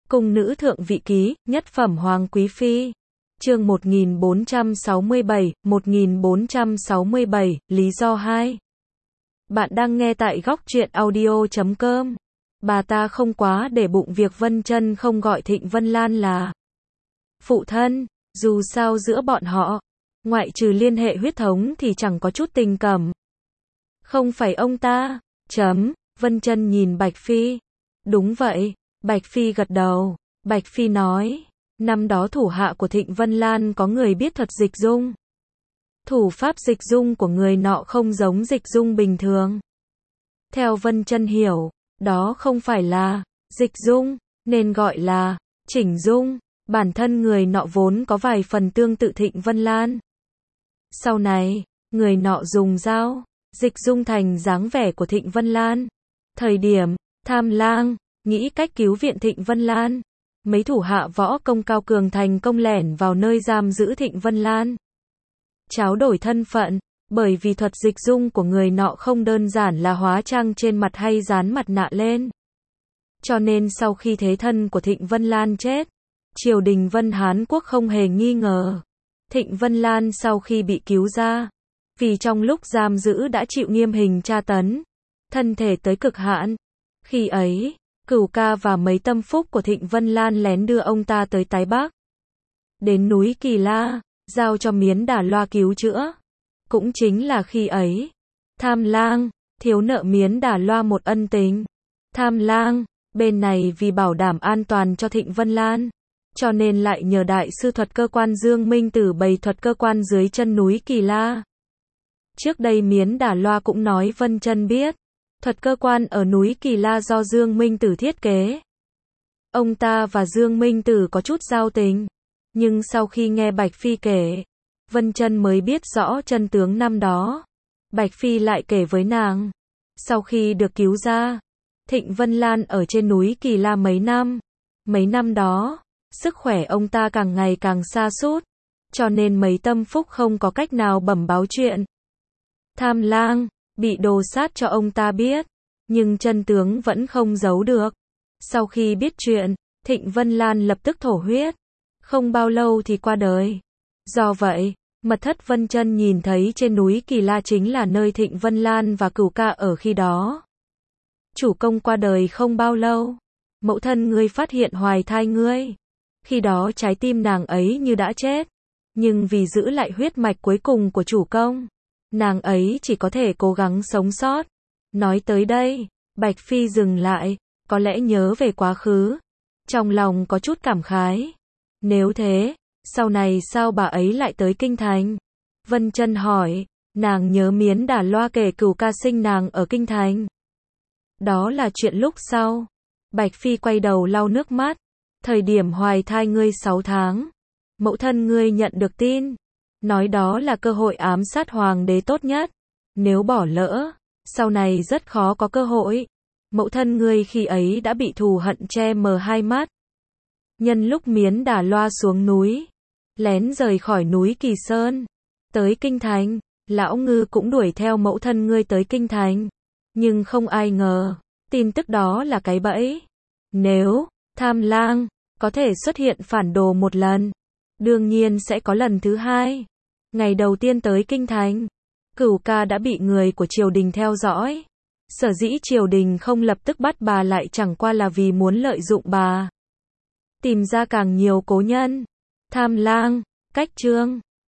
Cung nữ thượng vị ký, nhất phẩm hoàng quý phi. Chương 1467, lý do 2. Bạn đang nghe tại góc truyện audio.com. Bà ta không quá để bụng việc Vân Chân không gọi Thịnh Vân Lan là phụ thân, dù sao giữa bọn họ, ngoại trừ liên hệ huyết thống thì chẳng có chút tình cảm. Không phải ông ta, Vân Chân nhìn Bạch Phi. Đúng vậy, Bạch Phi gật đầu. Bạch Phi nói, năm đó thủ hạ của Thịnh Vân Lan có người biết thuật dịch dung. Thủ pháp dịch dung của người nọ không giống dịch dung bình thường. Theo Vân Chân hiểu, đó không phải là dịch dung, nên gọi là chỉnh dung. Bản thân người nọ vốn có vài phần tương tự Thịnh Vân Lan. Sau này, người nọ dùng dao dịch dung thành dáng vẻ của Thịnh Vân Lan. Thời điểm Tham Lang nghĩ cách cứu viện Thịnh Vân Lan, mấy thủ hạ võ công cao cường thành công lẻn vào nơi giam giữ Thịnh Vân Lan. Tráo đổi thân phận, bởi vì thuật dịch dung của người nọ không đơn giản là hóa trang trên mặt hay dán mặt nạ lên. Cho nên sau khi thế thân của Thịnh Vân Lan chết, triều đình Vân Hán Quốc không hề nghi ngờ. Thịnh Vân Lan sau khi bị cứu ra, vì trong lúc giam giữ đã chịu nghiêm hình tra tấn, thân thể tới cực hạn. Khi ấy, Cửu Ca và mấy tâm phúc của Thịnh Vân Lan lén đưa ông ta tới Tái Bắc. Đến núi Kỳ La, giao cho Miến Đà Loa cứu chữa. Cũng chính là khi ấy, Tham Lang thiếu nợ Miến Đà Loa một ân tình. Tham Lang bên này vì bảo đảm an toàn cho Thịnh Vân Lan, cho nên lại nhờ đại sư thuật cơ quan Dương Minh Tử bày thuật cơ quan dưới chân núi Kỳ La. Trước đây Miến Đà Loa cũng nói Vân Chân biết, thuật cơ quan ở núi Kỳ La do Dương Minh Tử thiết kế. Ông ta và Dương Minh Tử có chút giao tình, nhưng sau khi nghe Bạch Phi kể, Vân Chân mới biết rõ chân tướng năm đó. Bạch Phi lại kể với nàng, sau khi được cứu ra, Thịnh Vân Lan ở trên núi Kỳ La mấy năm đó, sức khỏe ông ta càng ngày càng sa sút, cho nên mấy tâm phúc không có cách nào bẩm báo chuyện Tham Lang bị đồ sát cho ông ta biết, nhưng chân tướng vẫn không giấu được. Sau khi biết chuyện, Thịnh Vân Lan lập tức thổ huyết, không bao lâu thì qua đời. Do vậy, mật thất Vân Chân nhìn thấy trên núi Kỳ La chính là nơi Thịnh Vân Lan và Cửu Ca ở khi đó. Chủ công qua đời không bao lâu, mẫu thân ngươi phát hiện hoài thai ngươi. Khi đó trái tim nàng ấy như đã chết, nhưng vì giữ lại huyết mạch cuối cùng của chủ công, nàng ấy chỉ có thể cố gắng sống sót. Nói tới đây, Bạch Phi dừng lại, có lẽ nhớ về quá khứ, trong lòng có chút cảm khái. Nếu thế, sau này sao bà ấy lại tới Kinh Thành? Vân Chân hỏi, nàng nhớ Miến Đà Loa kể Cửu Ca sinh nàng ở Kinh Thành. Đó là chuyện lúc sau. Bạch Phi quay đầu lau nước mắt. Thời điểm hoài thai ngươi 6 tháng, mẫu thân ngươi nhận được tin, nói đó là cơ hội ám sát hoàng đế tốt nhất. Nếu bỏ lỡ, sau này rất khó có cơ hội. Mẫu thân ngươi khi ấy đã bị thù hận che mờ hai mắt. Nhân lúc Miến Đà Loa xuống núi, lén rời khỏi núi Kỳ Sơn, tới Kinh Thành, Lão Ngư cũng đuổi theo mẫu thân ngươi tới Kinh Thành. Nhưng không ai ngờ, tin tức đó là cái bẫy. Nếu Tham Lang có thể xuất hiện phản đồ một lần, đương nhiên sẽ có lần thứ hai. Ngày đầu tiên tới Kinh Thành, Cửu Ca đã bị người của triều đình theo dõi. Sở dĩ triều đình không lập tức bắt bà lại chẳng qua là vì muốn lợi dụng bà, tìm ra càng nhiều cố nhân. Tham Lang, cách chương